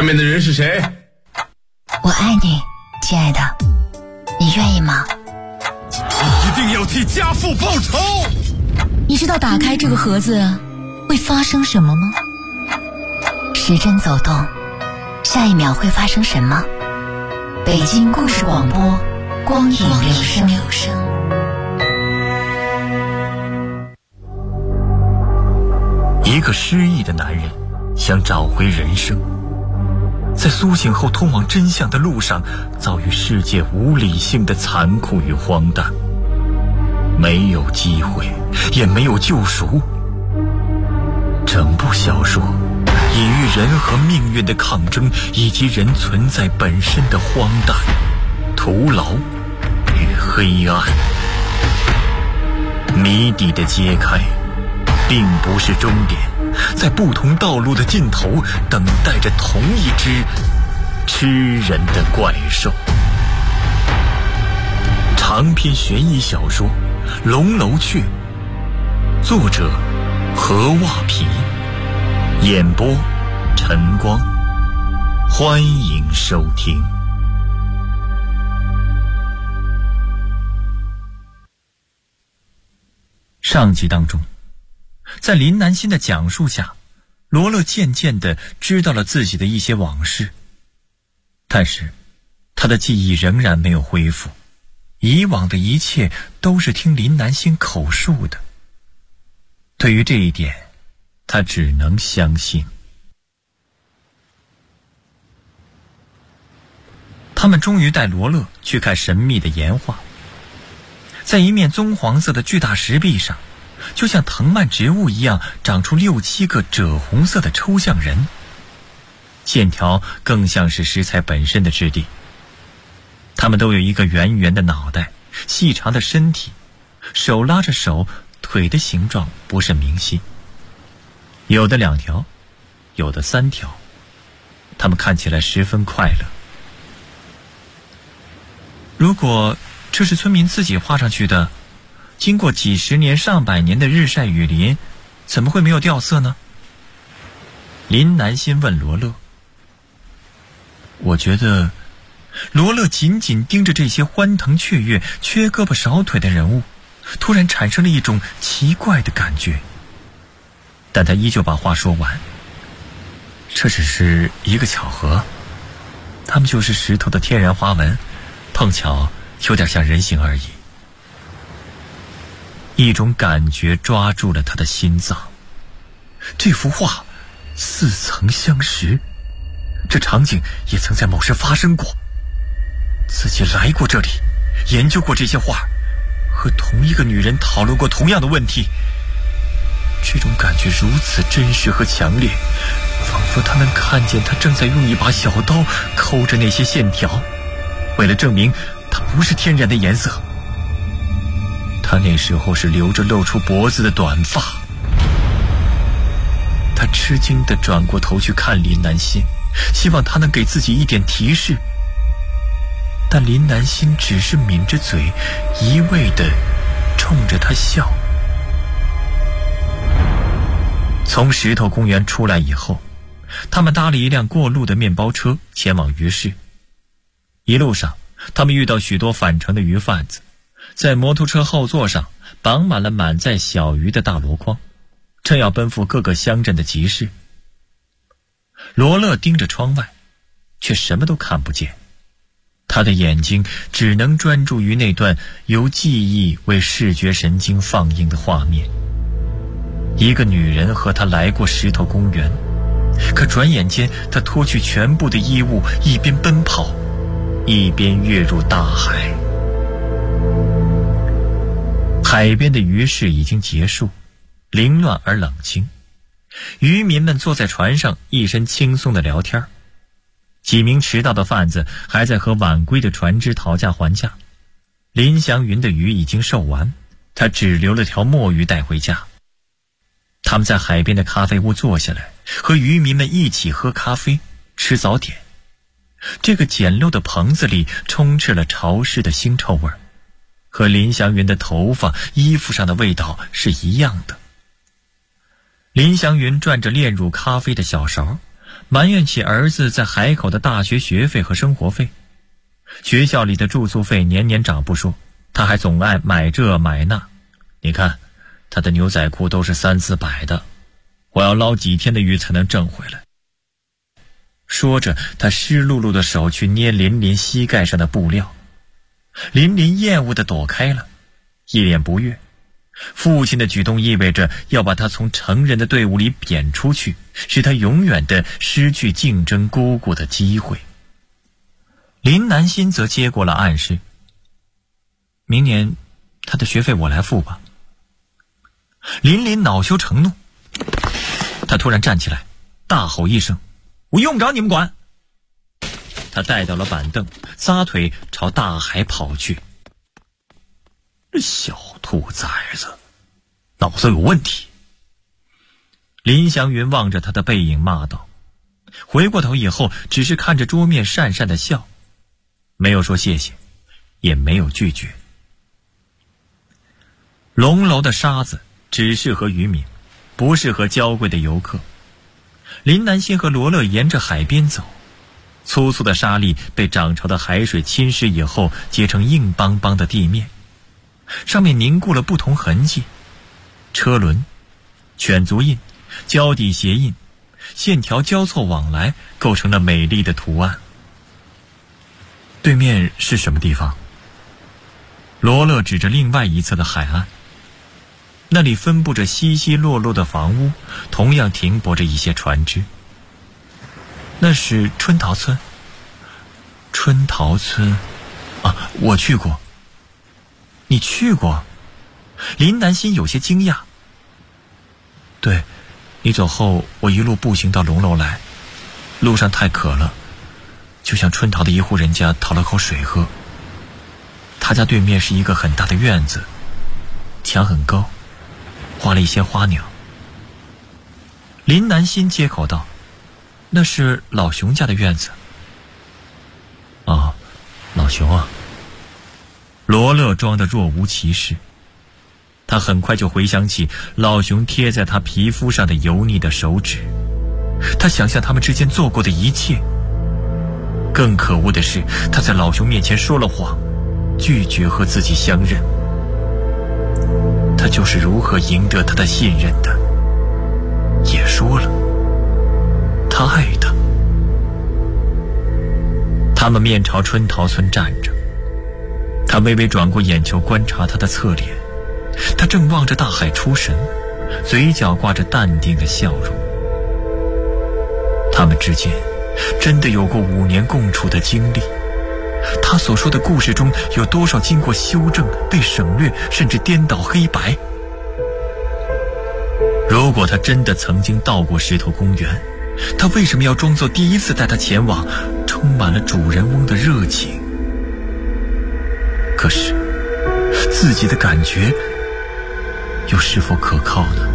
面的人是谁？ 我爱你，亲爱的，你愿意吗？ 你一定要替家父报仇！ 你知道打开这个盒子会发生什么吗？时针走动，下一秒会发生什么？北京故事广播，光影留声。 一个失忆的男人想找回人生，在苏醒后通往真相的路上，遭遇世界无理性的残酷与荒诞，没有机会，也没有救赎。整部小说隐喻人和命运的抗争，以及人存在本身的荒诞、徒劳与黑暗。谜底的揭开并不是终点，在不同道路的尽头等待着同一只吃人的怪兽。长篇悬疑小说《龙楼雀》，作者何袜皮，演播晨光，欢迎收听。上集当中，在林南心的讲述下，罗乐渐渐地知道了自己的一些往事，但是他的记忆仍然没有恢复，以往的一切都是听林南心口述的。对于这一点，他只能相信。他们终于带罗乐去看神秘的岩画，在一面棕黄色的巨大石壁上，就像藤蔓植物一样长出6、7个赭红色的抽象人，线条更像是石材本身的质地。他们都有一个圆圆的脑袋，细长的身体，手拉着手，腿的形状不甚明晰，有的2条，有的3条，他们看起来十分快乐。如果这是村民自己画上去的，经过几十年、上百年的日晒雨淋，怎么会没有掉色呢？林南心问罗乐。我觉得罗乐紧紧盯着这些欢腾雀跃、缺胳膊少腿的人物，突然产生了一种奇怪的感觉，但他依旧把话说完。这只是一个巧合，他们就是石头的天然花纹，碰巧有点像人形而已。一种感觉抓住了他的心脏，这幅画似曾相识，这场景也曾在某时发生过，自己来过这里，研究过这些画，和同一个女人讨论过同样的问题。这种感觉如此真实和强烈，仿佛他能看见他正在用一把小刀抠着那些线条，为了证明它不是天然的颜色。他那时候是留着露出脖子的短发。他吃惊地转过头去看林南心，希望他能给自己一点提示，但林南心只是抿着嘴，一味地冲着他笑。从石头公园出来以后，他们搭了一辆过路的面包车前往鱼市。一路上，他们遇到许多返程的鱼贩子，在摩托车后座上绑满了满载小鱼的大箩筐，正要奔赴各个乡镇的集市。罗乐盯着窗外，却什么都看不见，他的眼睛只能专注于那段由记忆为视觉神经放映的画面。一个女人和他来过石头公园，可转眼间他脱去全部的衣物，一边奔跑一边跃入大海。海边的鱼市已经结束，凌乱而冷清。渔民们坐在船上，一身轻松地聊天。几名迟到的贩子还在和晚归的船只讨价还价。林祥云的鱼已经售完，他只留了条墨鱼带回家。他们在海边的咖啡屋坐下来，和渔民们一起喝咖啡、吃早点。这个简陋的棚子里充斥了潮湿的腥臭味，和林祥云的头发、衣服上的味道是一样的。林祥云转着炼乳咖啡的小勺， 埋怨起儿子在海口的大学学费和生活费。学校里的住宿费年年涨不说，他还总爱买这买那。你看他的牛仔裤都是300-400的，我要捞几天的鱼才能挣回来。说着，他湿漉漉的手去捏琳琳膝盖上的布料。琳琳厌恶地躲开了，一脸不悦。父亲的举动意味着要把他从成人的队伍里贬出去，使他永远的失去竞争姑姑的机会。林南心则接过了暗示，明年他的学费我来付吧。琳琳恼羞成怒，他突然站起来，大吼一声：我用不着你们管！他带到了板凳，撒腿朝大海跑去。小兔崽子，脑子有问题！林祥云望着他的背影骂道，回过头以后只是看着桌面讪讪的笑，没有说谢谢，也没有拒绝。龙楼的沙子只适合渔民，不适合娇贵的游客。林南心和罗乐沿着海边走，粗粗的沙粒被涨潮的海水侵蚀以后结成硬邦邦的地面，上面凝固了不同痕迹，车轮、犬足印、胶底鞋印，线条交错往来，构成了美丽的图案。对面是什么地方？罗乐指着另外一侧的海岸，那里分布着稀稀落落的房屋，同样停泊着一些船只。那是春桃村。春桃村啊，我去过。你去过？林南心有些惊讶。对，你走后我一路步行到龙楼来，路上太渴了，就向春桃的一户人家讨了口水喝。他家对面是一个很大的院子，墙很高，画了一些花鸟。林南心接口道，那是老熊家的院子。哦，老熊啊。罗乐装得若无其事，他很快就回想起老熊贴在他皮肤上的油腻的手指，他想象他们之间做过的一切。更可恶的是，他在老熊面前说了谎，拒绝和自己相认。他就是如何赢得他的信任的，也说了，他爱他。他们面朝春桃村站着，他微微转过眼球观察他的侧脸，他正望着大海出神，嘴角挂着淡定的笑容。他们之间真的有过5年共处的经历，他所说的故事中有多少经过修正、被省略，甚至颠倒黑白？如果他真的曾经到过石头公园，他为什么要装作第一次带他前往，充满了主人翁的热情？可是自己的感觉又是否可靠呢？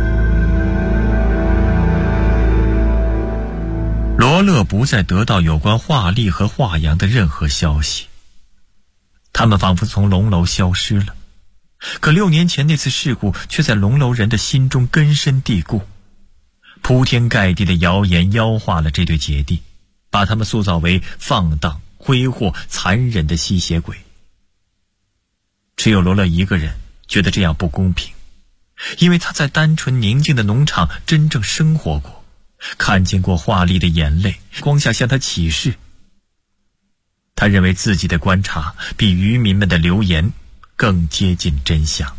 罗乐不再得到有关华丽和华阳的任何消息，他们仿佛从龙楼消失了。可6年前那次事故却在龙楼人的心中根深蒂固，铺天盖地的谣言妖化了这对姐弟，把他们塑造为放荡、挥霍、残忍的吸血鬼。只有罗乐一个人觉得这样不公平，因为他在单纯宁静的农场真正生活过，看见过华丽的眼泪光下向他启示。他认为自己的观察比渔民们的流言更接近真相。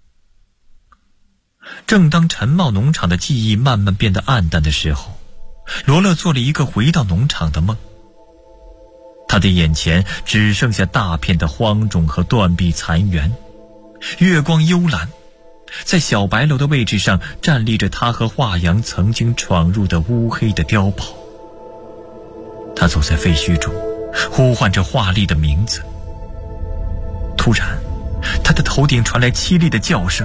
正当陈茂农场的记忆慢慢变得暗淡的时候，罗乐做了一个回到农场的梦。他的眼前只剩下大片的荒冢和断壁残垣，月光幽蓝，在小白楼的位置上站立着他和华阳曾经闯入的乌黑的碉堡。他走在废墟中，呼唤着华丽的名字。突然他的头顶传来凄厉的叫声，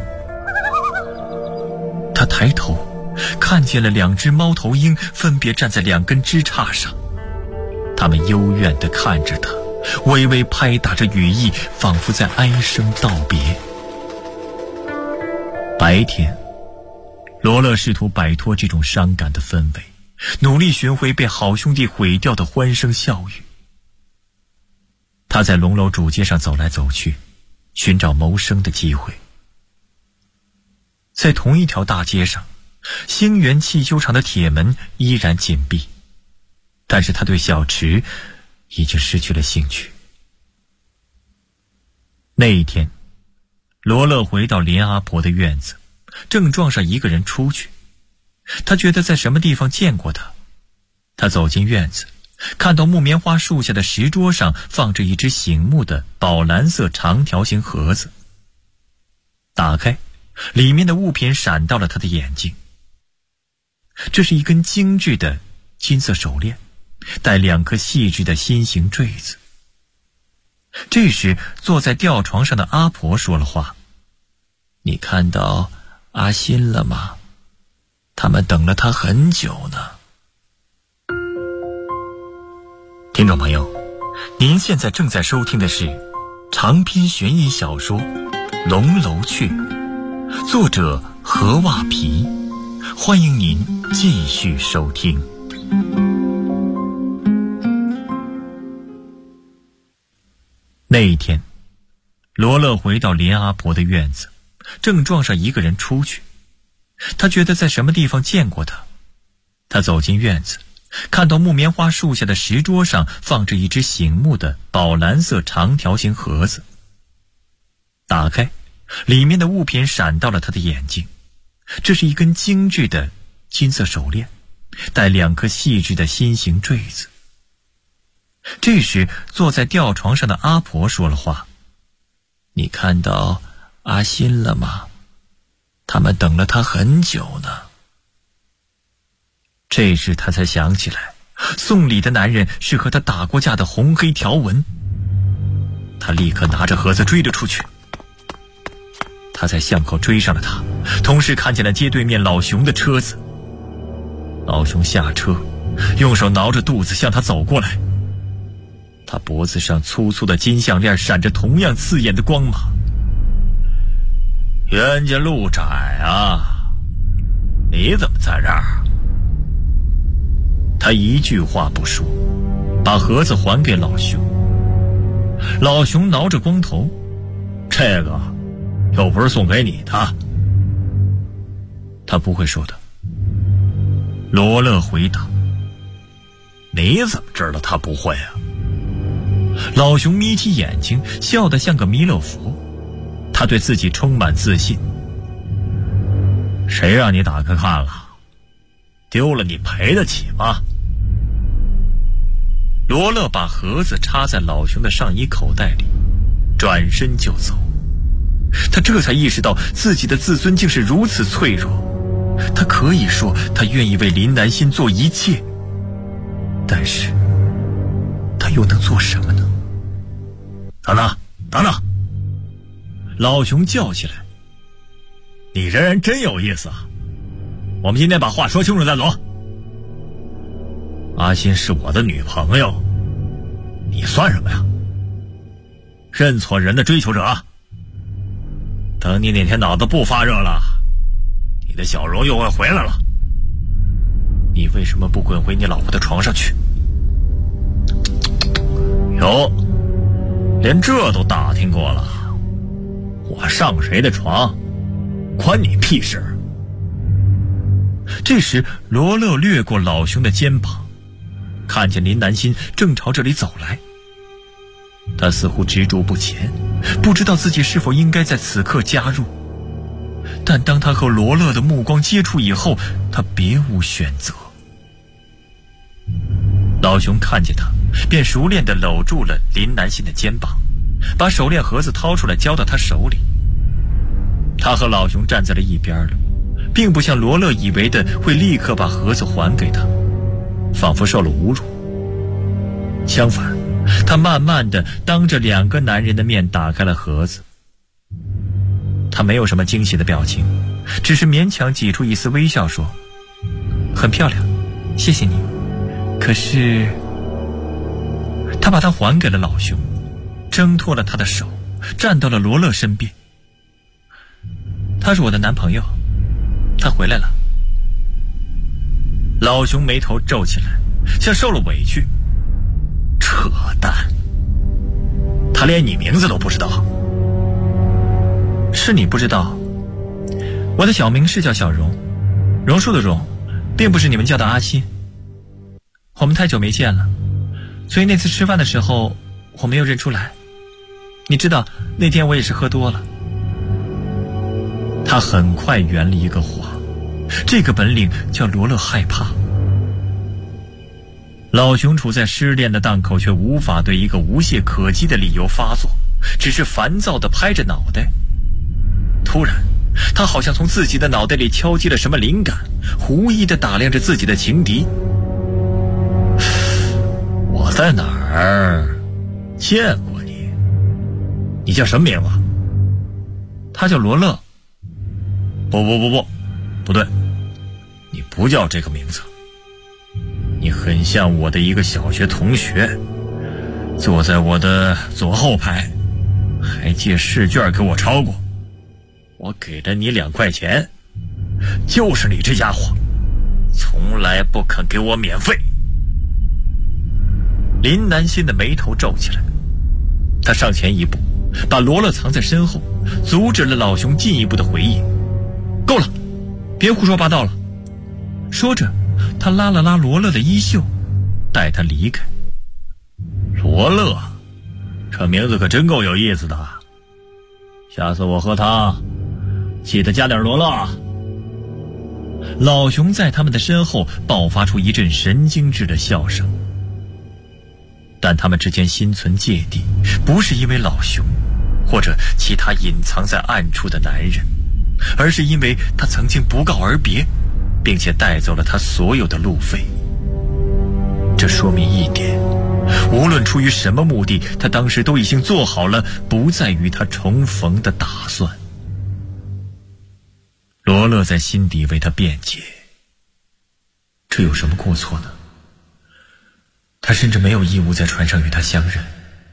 他抬头看见了2只猫头鹰分别站在2根枝杈上，他们幽怨地看着他，微微拍打着羽翼，仿佛在哀声道别。白天，罗乐试图摆脱这种伤感的氛围， 努力寻回被好兄弟毁掉的欢声笑语。他在龙楼主街上走来走去，寻找谋生的机会。在同一条大街上，兴源汽修厂的铁门依然紧闭，但是他对小池已经失去了兴趣。那一天，罗乐回到林阿婆的院子，正撞上一个人出去。他觉得在什么地方见过他。他走进院子，看到木棉花树下的石桌上放着一只醒目的宝蓝色长条形盒子。打开，里面的物品闪到了他的眼睛。这是一根精致的金色手链，带2颗细致的心形坠子。这时，坐在吊床上的阿婆说了话：“你看到阿新了吗？他们等了他很久呢。”听众朋友，您现在正在收听的是长篇悬疑小说《龙楼雀》，作者何瓦皮，欢迎您继续收听。那一天，罗乐回到林阿婆的院子，正撞上一个人出去。他觉得在什么地方见过他。他走进院子，看到木棉花树下的石桌上放着一只醒目的宝蓝色长条形盒子。打开，里面的物品闪到了他的眼睛。这是一根精致的金色手链，带2颗细致的心形坠子。这时，坐在吊床上的阿婆说了话：“你看到阿新了吗？他们等了他很久呢。”这时他才想起来，送礼的男人是和他打过架的红黑条纹。他立刻拿着盒子追了出去。他在巷口追上了他，同时看见了街对面老熊的车子。老熊下车，用手挠着肚子向他走过来。他脖子上粗粗的金项链闪着同样刺眼的光芒。“冤家路窄啊，你怎么在这儿？”他一句话不说，把盒子还给老熊。老熊挠着光头：“这个又不是送给你的。”他不会说的。罗乐回答：“你怎么知道他不会啊？”老熊眯起眼睛，笑得像个弥勒佛。他对自己充满自信：“谁让你打开看了？丢了你赔得起吗？”罗乐把盒子插在老熊的上衣口袋里，转身就走。他这才意识到自己的自尊竟是如此脆弱。他可以说他愿意为林南心做一切，但是他又能做什么呢？“等等，等等！”老熊叫起来：“你这人真有意思啊！我们今天把话说清楚再走。阿新是我的女朋友，你算什么呀？认错人的追求者。等你哪天脑子不发热了，你的笑容又会回来了。你为什么不滚回你老婆的床上去？”哟，连这都打听过了？我上谁的床，关你屁事！这时，罗乐掠过老熊的肩膀，看见林南心正朝这里走来。他似乎执着不前，不知道自己是否应该在此刻加入。但当他和罗乐的目光接触以后，他别无选择。老熊看见他，便熟练地搂住了林南心的肩膀，把手链盒子掏出来交到他手里。他和老熊站在了一边了，并不像罗乐以为的会立刻把盒子还给他，仿佛受了侮辱。相反，他慢慢地当着2个男人的面打开了盒子。他没有什么惊喜的表情，只是勉强挤出一丝微笑说：“很漂亮，谢谢你。可是……”他把它还给了老熊，挣脱了他的手，站到了罗乐身边。“他是我的男朋友，他回来了。” 老熊眉头皱起来，像受了委屈。扯淡，他连你名字都不知道。是你不知道，我的小名是叫小荣，榕树的榕，并不是你们叫的阿新。我们太久没见了，所以那次吃饭的时候我没有认出来。你知道那天我也是喝多了。他很快圆了一个谎，这个本领叫罗勒害怕。老熊处在失恋的档口，却无法对一个无懈可击的理由发作，只是烦躁地拍着脑袋。突然他好像从自己的脑袋里敲击了什么灵感，狐疑地打量着自己的情敌。我在哪儿见过你？你叫什么名字？他叫罗勒。不对，你不叫这个名字。你很像我的一个小学同学，坐在我的左后排，还借试卷给我抄过。我给了你2块钱，就是你这家伙，从来不肯给我免费。林南心的眉头皱起来，他上前一步，把罗勒藏在身后，阻止了老熊进一步的回应。够了，别胡说八道了。说着，他拉了拉罗勒的衣袖，带他离开。罗勒，这名字可真够有意思的。下次我喝汤，记得加点罗勒。老熊在他们的身后爆发出一阵神经质的笑声，但他们之间心存芥蒂，不是因为老熊或者其他隐藏在暗处的男人，而是因为他曾经不告而别，并且带走了他所有的路费。这说明一点，无论出于什么目的，他当时都已经做好了不再与他重逢的打算。罗勒在心底为他辩解，这有什么过错呢？他甚至没有义务在船上与他相认，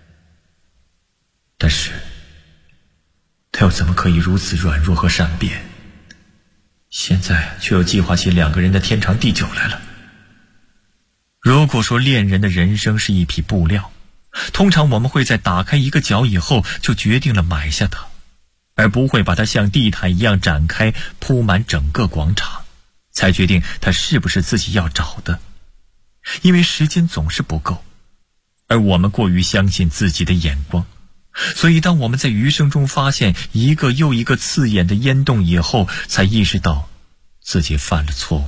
但是他又怎么可以如此软弱和善变，现在却又计划起2个人的天长地久来了。如果说恋人的人生是一匹布料，通常我们会在打开一个角以后就决定了买下它，而不会把它像地毯一样展开，铺满整个广场，才决定它是不是自己要找的。因为时间总是不够，而我们过于相信自己的眼光，所以当我们在余生中发现一个又一个刺眼的烟洞以后，才意识到自己犯了错误。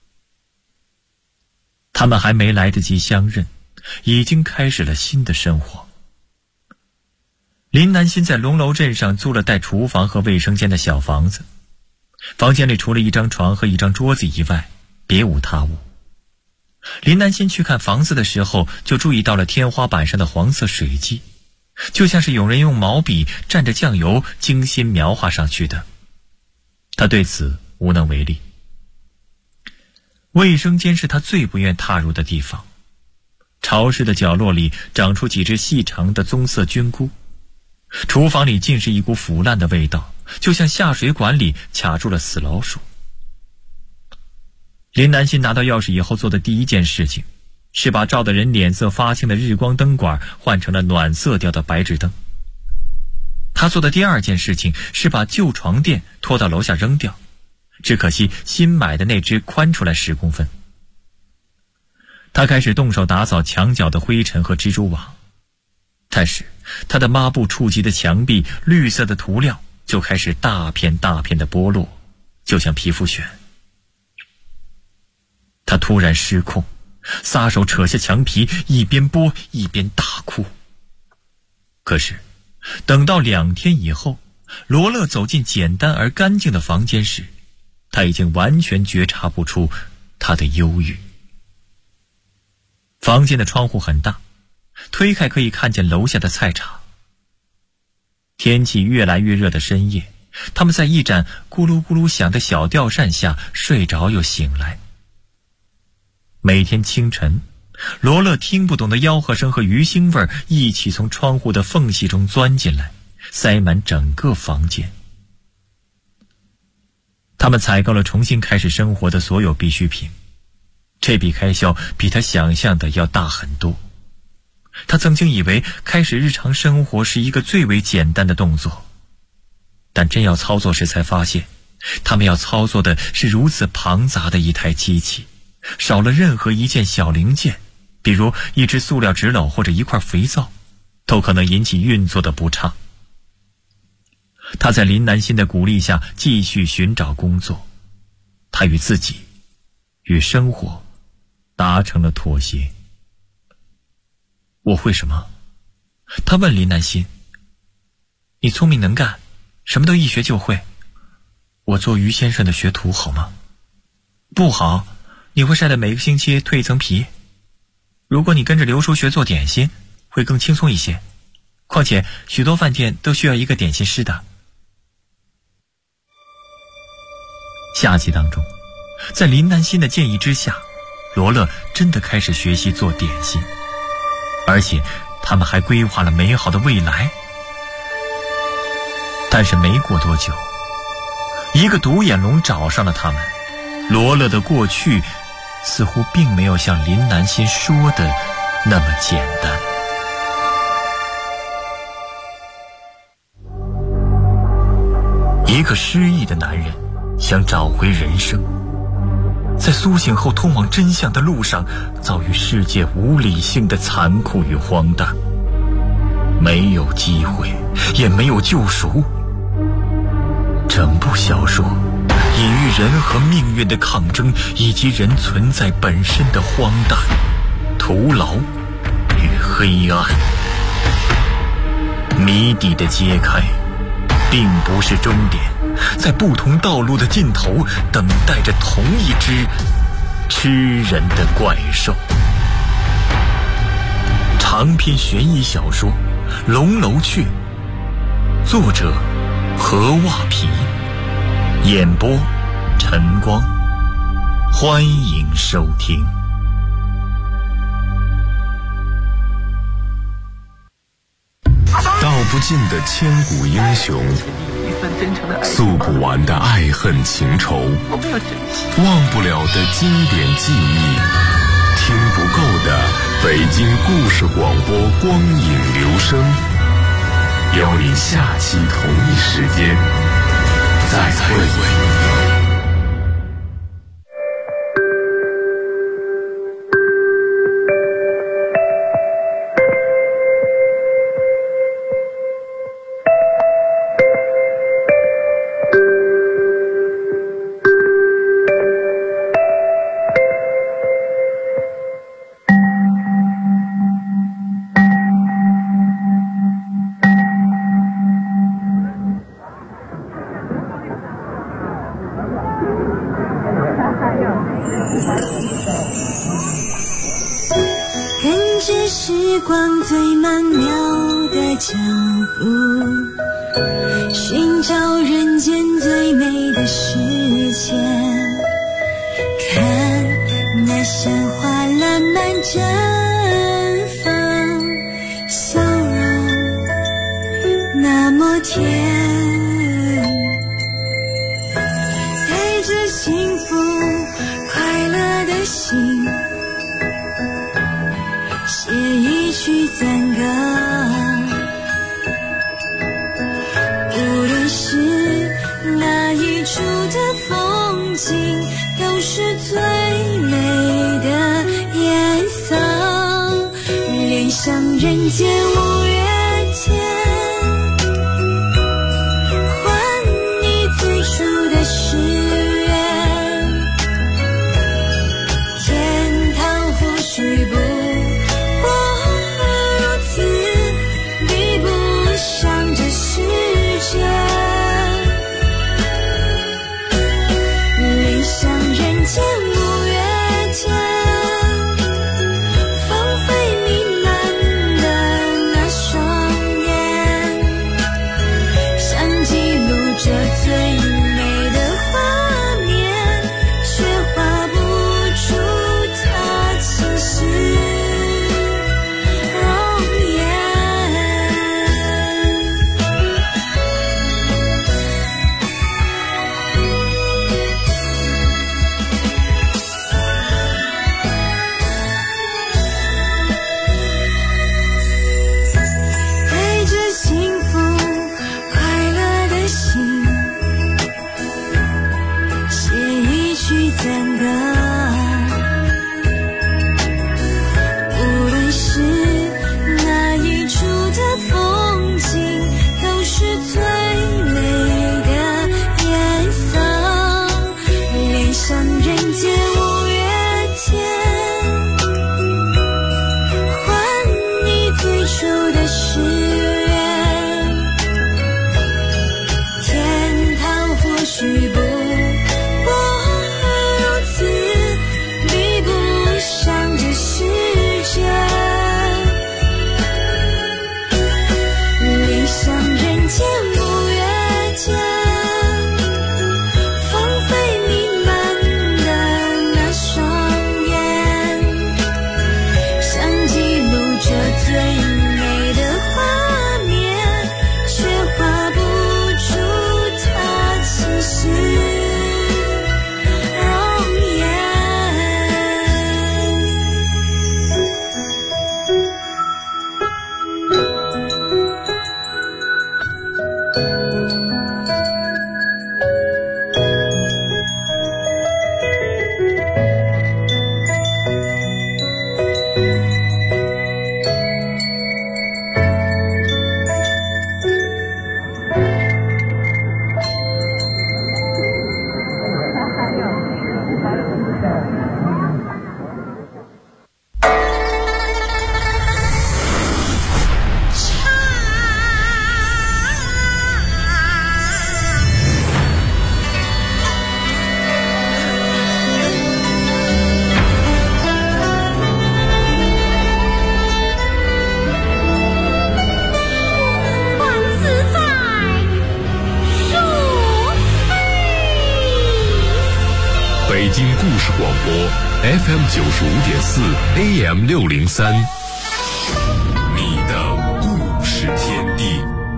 他们还没来得及相认，已经开始了新的生活。林南心在龙楼镇上租了带厨房和卫生间的小房子，房间里除了一张床和一张桌子以外，别无他物。林南心去看房子的时候，就注意到了天花板上的黄色水迹，就像是有人用毛笔蘸着酱油精心描画上去的。他对此无能为力。卫生间是他最不愿踏入的地方，潮湿的角落里长出几只细长的棕色菌菇，厨房里尽是一股腐烂的味道，就像下水管里卡住了死老鼠。林南心拿到钥匙以后做的第一件事情，是把照得人脸色发青的日光灯管换成了暖色调的白炽灯。他做的第二件事情是把旧床垫拖到楼下扔掉，只可惜新买的那只宽出来10公分。他开始动手打扫墙角的灰尘和蜘蛛网，但是他的抹布触及的墙壁，绿色的涂料就开始大片大片的剥落，就像皮肤癣。他突然失控，撒手扯下墙皮，一边剥一边大哭。可是等到2天以后，罗勒走进简单而干净的房间时，他已经完全觉察不出他的忧郁。房间的窗户很大，推开可以看见楼下的菜场。天气越来越热的深夜，他们在一盏咕噜咕噜响的小吊扇下睡着又醒来。每天清晨，罗勒听不懂的吆喝声和鱼腥味一起从窗户的缝隙中钻进来，塞满整个房间。他们采购了重新开始生活的所有必需品， 这笔开销比他想象的要大很多。他曾经以为开始日常生活是一个最为简单的动作，但真要操作时才发现，他们要操作的是如此庞杂的一台机器，少了任何一件小零件，比如一只塑料纸篓或者一块肥皂，都可能引起运作的不畅。他在林南心的鼓励下继续寻找工作，他与自己与生活达成了妥协。我会什么？他问林南心。你聪明能干，什么都一学就会。我做于先生的学徒好吗？不好，你会晒得每个星期蜕一层皮。如果你跟着刘叔学做点心，会更轻松一些。况且许多饭店都需要一个点心师的。下集当中，在林南心的建议之下，罗乐真的开始学习做点心，而且他们还规划了美好的未来。但是没过多久，一个独眼龙找上了他们。罗乐的过去似乎并没有像林南心说的那么简单。一个失忆的男人想找回人生，在苏醒后通往真相的路上，遭遇世界无理性的残酷与荒诞，没有机会，也没有救赎。整部小说隐喻人和命运的抗争，以及人存在本身的荒诞、徒劳与黑暗。谜底的揭开并不是终点，在不同道路的尽头等待着同一只吃人的怪兽。长篇悬疑小说《龙楼雀》，作者何袜皮，演播晨光。欢迎收听。 道不尽的千古英雄，诉不完的爱恨情仇，忘不了的经典记忆，听不够的北京故事广播光影留声，邀你下期同一时间再会。 跟着时光最曼妙的脚步，寻找人间最美的世界，看那鲜花烂漫绽放，笑容那么甜，带着幸福快乐的心，写一曲赞歌。无论是哪一处的风景，都是最美的颜色。恋上人间五月天，还你最初的誓言。天堂湖水不放飞弥漫的那出的誓言，天堂或许不过如此，比不上这世界。理想人间五月间，芳菲弥漫的那双眼，想记录着最美的画面，却画不出它其实容颜。 北京故事广播 FM 95.4 AM 603，你的故事天地。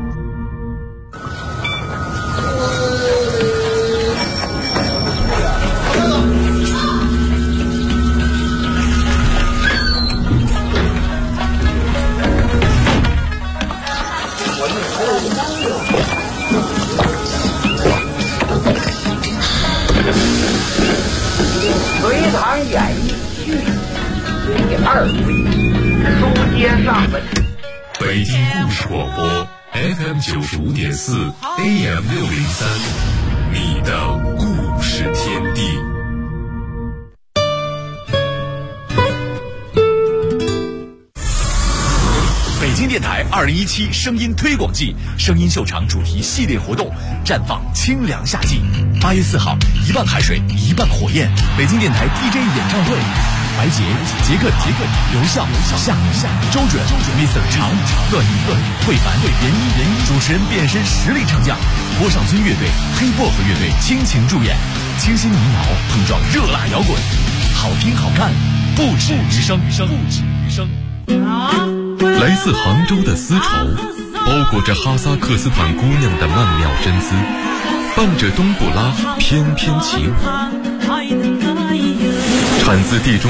隋唐演义序第2回，书接上文。 北京故事广播 FM 95.4 AM 603，你的故事天地。 北京电台2017声音推广季声音秀场主题系列活动绽放清凉夏季。8月4号，1半海水1半火焰，北京电台 DJ 演唱会，白洁、杰克、刘笑、夏、周准、Mr. 长、乐意、慧凡、严一，主持人变身实力唱将，郭尚军乐队、黑薄荷乐队倾情助演，清新民谣碰撞热辣摇滚，好听好看，不止余生。 来自杭州的丝绸，包裹着哈萨克斯坦姑娘的曼妙真丝，伴着冬不拉翩翩起舞，产自地中